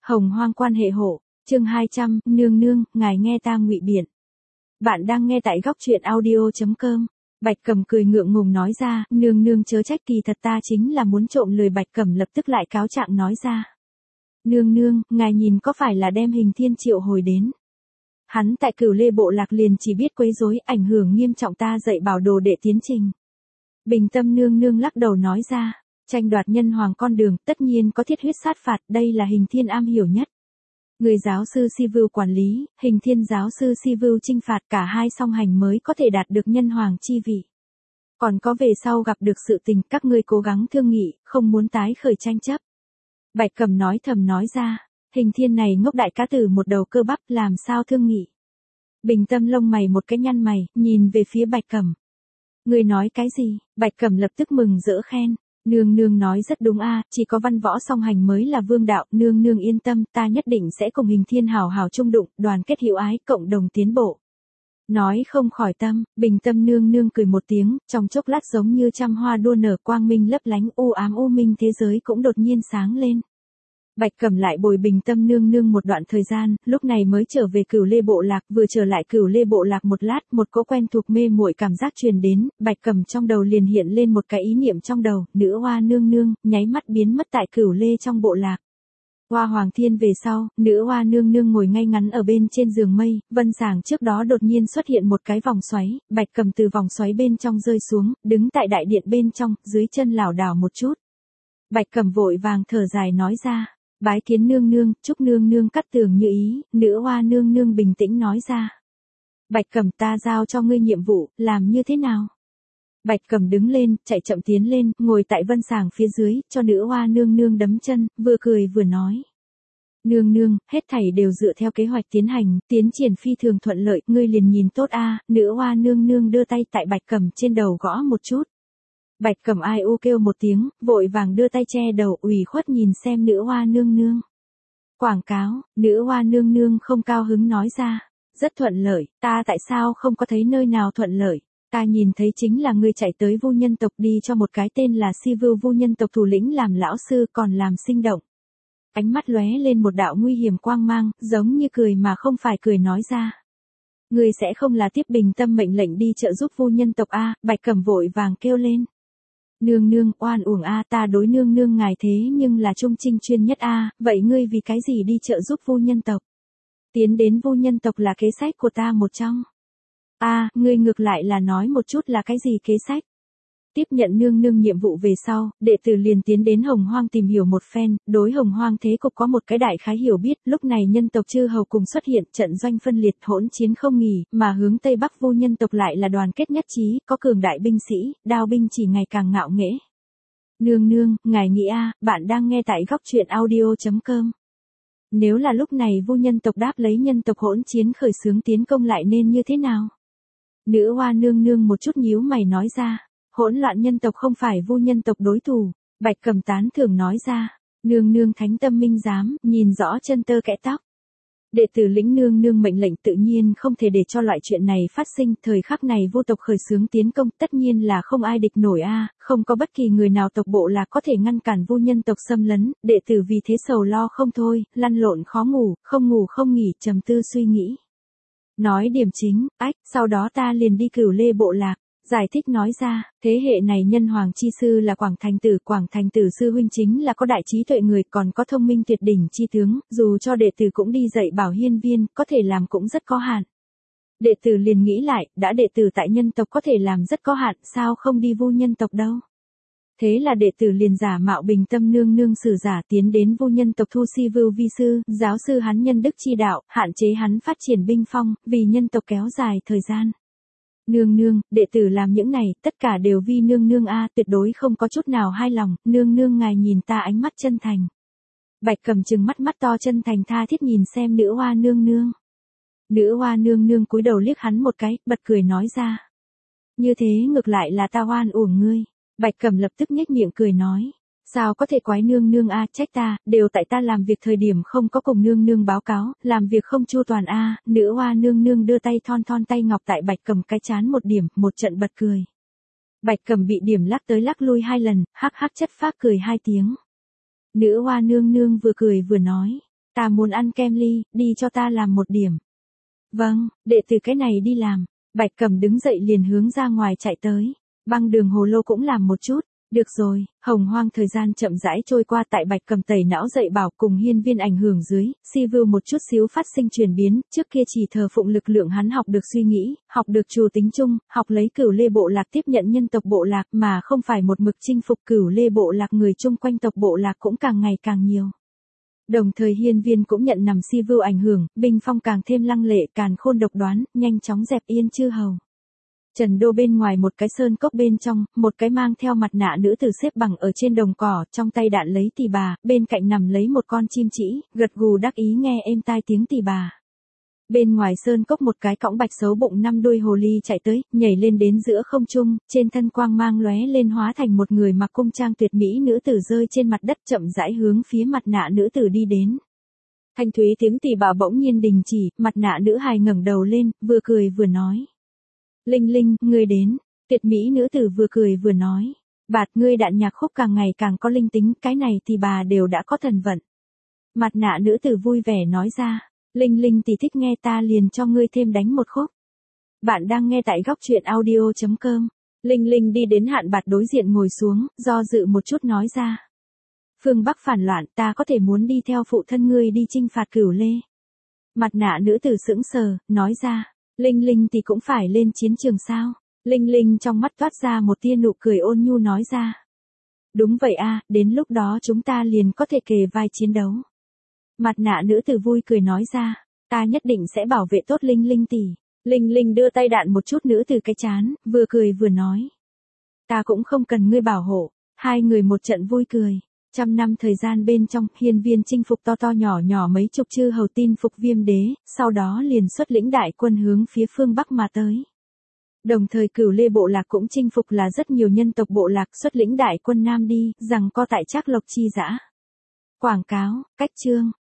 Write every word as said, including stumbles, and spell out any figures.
Hồng Hoang quan hệ hộ, chương hai trăm, nương nương, ngài nghe ta ngụy biện. Bạn đang nghe tại góc truyện audio.com. Bạch Cẩm cười ngượng ngùng nói ra, nương nương chớ trách, kỳ thật ta chính là muốn trộm lời. Bạch Cẩm lập tức lại cáo trạng nói ra. Nương nương, ngài nhìn có phải là đem Hình Thiên triệu hồi đến. Hắn tại Cửu Lê bộ lạc liền chỉ biết quấy rối, ảnh hưởng nghiêm trọng ta dạy bảo đồ đệ tiến trình. Bình Tâm nương nương lắc đầu nói ra, tranh đoạt nhân hoàng con đường, tất nhiên có thiết huyết sát phạt, đây là Hình Thiên am hiểu nhất. Người giáo sư Si Vưu quản lý, Hình Thiên giáo sư Si Vưu chinh phạt, cả hai song hành mới có thể đạt được nhân hoàng chi vị. Còn có về sau gặp được sự tình, các ngươi cố gắng thương nghị, không muốn tái khởi tranh chấp. Bạch Cẩm nói thầm nói ra, Hình Thiên này ngốc đại cá tử một đầu cơ bắp, làm sao thương nghị. Bình Tâm lông mày một cái nhăn mày, nhìn về phía Bạch Cẩm. Ngươi nói cái gì? Bạch Cẩm lập tức mừng rỡ khen. Nương nương nói rất đúng a, chỉ có văn võ song hành mới là vương đạo, nương nương yên tâm, ta nhất định sẽ cùng Hình Thiên hào hào chung đụng, đoàn kết hữu ái, cộng đồng tiến bộ. Nói không khỏi tâm, Bình Tâm nương nương cười một tiếng, trong chốc lát giống như trăm hoa đua nở, quang minh lấp lánh, u ám u minh thế giới cũng đột nhiên sáng lên. Bạch Cẩm lại bồi Bình Tâm nương nương một đoạn thời gian, lúc này mới trở về Cửu Lê bộ lạc, vừa trở lại Cửu Lê bộ lạc một lát, một cỗ quen thuộc mê muội cảm giác truyền đến, Bạch Cẩm trong đầu liền hiện lên một cái ý niệm trong đầu, nữ hoa nương nương, nháy mắt biến mất tại Cửu Lê trong bộ lạc. Hoa Hoàng Thiên về sau, nữ hoa nương nương ngồi ngay ngắn ở bên trên giường mây, vân sàng trước đó đột nhiên xuất hiện một cái vòng xoáy, Bạch Cẩm từ vòng xoáy bên trong rơi xuống, đứng tại đại điện bên trong, dưới chân lảo đảo một chút. Bạch Cẩm vội vàng thở dài nói ra. Bái kiến nương nương, chúc nương nương cắt tường như ý, nữ hoa nương nương bình tĩnh nói ra. Bạch Cẩm, ta giao cho ngươi nhiệm vụ, làm như thế nào? Bạch Cẩm đứng lên, chạy chậm tiến lên, ngồi tại vân sàng phía dưới, cho nữ hoa nương nương đấm chân, vừa cười vừa nói. Nương nương, hết thảy đều dựa theo kế hoạch tiến hành, tiến triển phi thường thuận lợi, ngươi liền nhìn tốt a. Nữ hoa nương nương đưa tay tại Bạch Cẩm trên đầu gõ một chút. Bạch Cẩm ai u kêu một tiếng, vội vàng đưa tay che đầu, ủy khuất nhìn xem nữ hoa nương nương. Quảng cáo, nữ hoa nương nương không cao hứng nói ra, rất thuận lợi, ta tại sao không có thấy nơi nào thuận lợi, ta nhìn thấy chính là ngươi chạy tới Vu nhân tộc đi cho một cái tên là Si Vưu Vu nhân tộc thủ lĩnh làm lão sư, còn làm sinh động. Ánh mắt lóe lên một đạo nguy hiểm quang mang, giống như cười mà không phải cười nói ra. Ngươi sẽ không là tiếp Bình Tâm mệnh lệnh đi trợ giúp Vu nhân tộc a? Bạch Cẩm vội vàng kêu lên. Nương nương, oan uổng a, ta đối nương nương ngài thế nhưng là trung trinh chuyên nhất a, vậy ngươi vì cái gì đi trợ giúp Vu nhân tộc? Tiến đến Vu nhân tộc là kế sách của ta một trong. A, ngươi ngược lại là nói một chút là cái gì kế sách? Tiếp nhận nương nương nhiệm vụ về sau, đệ tử liền tiến đến Hồng Hoang tìm hiểu một phen, đối Hồng Hoang thế cục có một cái đại khái hiểu biết, lúc này nhân tộc chư hầu cùng xuất hiện, trận doanh phân liệt, hỗn chiến không nghỉ, mà hướng Tây Bắc Vu nhân tộc lại là đoàn kết nhất trí, có cường đại binh sĩ, đao binh chỉ ngày càng ngạo nghễ. Nương nương, ngài nghĩ a, bạn đang nghe tại góc truyện audio.com. Nếu là lúc này Vu nhân tộc đáp lấy nhân tộc hỗn chiến khởi xướng tiến công lại nên như thế nào? Nữ hoa nương nương một chút nhíu mày nói ra. Hỗn loạn nhân tộc không phải Vu nhân tộc đối thủ, Bạch Cẩm tán thưởng nói ra, nương nương thánh tâm minh giám, nhìn rõ chân tơ kẽ tóc. Đệ tử lĩnh nương nương mệnh lệnh tự nhiên không thể để cho loại chuyện này phát sinh, thời khắc này Vu tộc khởi xướng tiến công, tất nhiên là không ai địch nổi a, không có bất kỳ người nào tộc bộ là có thể ngăn cản Vu nhân tộc xâm lấn, đệ tử vì thế sầu lo không thôi, lăn lộn khó ngủ, không ngủ không nghỉ, trầm tư suy nghĩ. Nói điểm chính, ách, sau đó ta liền đi Cửu Lê bộ lạc. Giải thích nói ra, thế hệ này nhân hoàng chi sư là Quảng Thành Tử, Quảng Thành Tử sư huynh chính là có đại trí tuệ người, còn có thông minh tuyệt đỉnh chi tướng, dù cho đệ tử cũng đi dạy bảo hiên viên, có thể làm cũng rất có hạn. Đệ tử liền nghĩ lại, đã đệ tử tại nhân tộc có thể làm rất có hạn, sao không đi Vu nhân tộc đâu. Thế là đệ tử liền giả mạo Bình Tâm nương nương sử giả tiến đến Vu nhân tộc thu Si Vưu vi sư, giáo sư hắn nhân đức chi đạo, hạn chế hắn phát triển binh phong, vì nhân tộc kéo dài thời gian. Nương nương, đệ tử làm những này, tất cả đều vì nương nương a, tuyệt đối không có chút nào hai lòng, nương nương ngài nhìn ta ánh mắt chân thành. Bạch Cẩm trừng mắt mắt to chân thành tha thiết nhìn xem nữ hoa nương nương. Nữ hoa nương nương cúi đầu liếc hắn một cái, bật cười nói ra. Như thế ngược lại là ta oan uổng ngươi. Bạch Cẩm lập tức nhếch miệng cười nói. Sao có thể quái nương nương a, trách ta, đều tại ta làm việc thời điểm không có cùng nương nương báo cáo, làm việc không chu toàn a. Nữ hoa nương nương đưa tay thon thon tay ngọc tại Bạch Cẩm cái chán một điểm, một trận bật cười. Bạch Cẩm bị điểm lắc tới lắc lui hai lần, hắc hắc chất phác cười hai tiếng. Nữ hoa nương nương vừa cười vừa nói, Ta muốn ăn kem ly, đi cho ta làm một điểm. Vâng, đệ tử cái này đi làm. Bạch Cầm đứng dậy liền hướng ra ngoài chạy tới. Băng đường hồ lô cũng làm một chút. Được rồi, hồng hoang thời gian chậm rãi trôi qua tại Bạch Cầm tẩy não dạy bảo cùng hiên viên ảnh hưởng dưới, si view một chút xíu phát sinh chuyển biến, trước kia chỉ thờ phụng lực lượng hắn học được suy nghĩ, học được trù tính chung, học lấy cửu lê bộ lạc tiếp nhận nhân tộc bộ lạc mà không phải một mực chinh phục cửu lê bộ lạc, người chung quanh tộc bộ lạc cũng càng ngày càng nhiều. Đồng thời hiên viên cũng nhận nằm si view ảnh hưởng, binh phong càng thêm lăng lệ, càn khôn độc đoán, nhanh chóng dẹp yên chư hầu. Trần Đô bên ngoài một cái sơn cốc bên trong, một cái mang theo mặt nạ nữ tử xếp bằng ở trên đồng cỏ, trong tay đạn lấy tỳ bà, bên cạnh nằm lấy một con chim trĩ, gật gù đắc ý nghe êm tai tiếng tỳ bà. Bên ngoài sơn cốc một cái cõng bạch xấu bụng năm đuôi hồ ly chạy tới, nhảy lên đến giữa không trung, trên thân quang mang lóe lên hóa thành một người mặc cung trang tuyệt mỹ nữ tử rơi trên mặt đất chậm rãi hướng phía mặt nạ nữ tử đi đến. Thanh thúy tiếng tỳ bà bỗng nhiên đình chỉ, mặt nạ nữ hài ngẩng đầu lên, vừa cười vừa nói. Linh Linh, ngươi đến. Tuyệt mỹ nữ tử vừa cười vừa nói. Bạt ngươi đạn nhạc khúc càng ngày càng có linh tính, cái này thì bà đều đã có thần vận. Mặt nạ nữ tử vui vẻ nói ra. Linh Linh thì thích nghe, ta liền cho ngươi thêm đánh một khúc. Bạn đang nghe tại góc truyện audio chấm com. Linh Linh đi đến Hạn Bạt đối diện ngồi xuống, do dự một chút nói ra. Phương Bắc phản loạn, ta có thể muốn đi theo phụ thân ngươi đi chinh phạt Cửu Lê. Mặt nạ nữ tử sững sờ, nói ra. Linh Linh thì cũng phải lên chiến trường sao? Linh Linh trong mắt toát ra một tia nụ cười ôn nhu nói ra. Đúng vậy a, đến lúc đó chúng ta liền có thể kề vai chiến đấu. Mặt nạ nữ tử vui cười nói ra, ta nhất định sẽ bảo vệ tốt Linh Linh tỷ. Linh Linh đưa tay đạn một chút nữ tử cái chán, vừa cười vừa nói. Ta cũng không cần ngươi bảo hộ. Hai người một trận vui cười. Trăm năm thời gian bên trong, hiên viên chinh phục to to nhỏ nhỏ mấy chục chư hầu, tin phục Viêm đế, sau đó liền xuất lĩnh đại quân hướng phía phương Bắc mà tới. Đồng thời Cửu Lê bộ lạc cũng chinh phục là rất nhiều nhân tộc bộ lạc, xuất lĩnh đại quân nam đi, rằng co tại Trác Lộc chi dã. Quảng cáo, cách chương.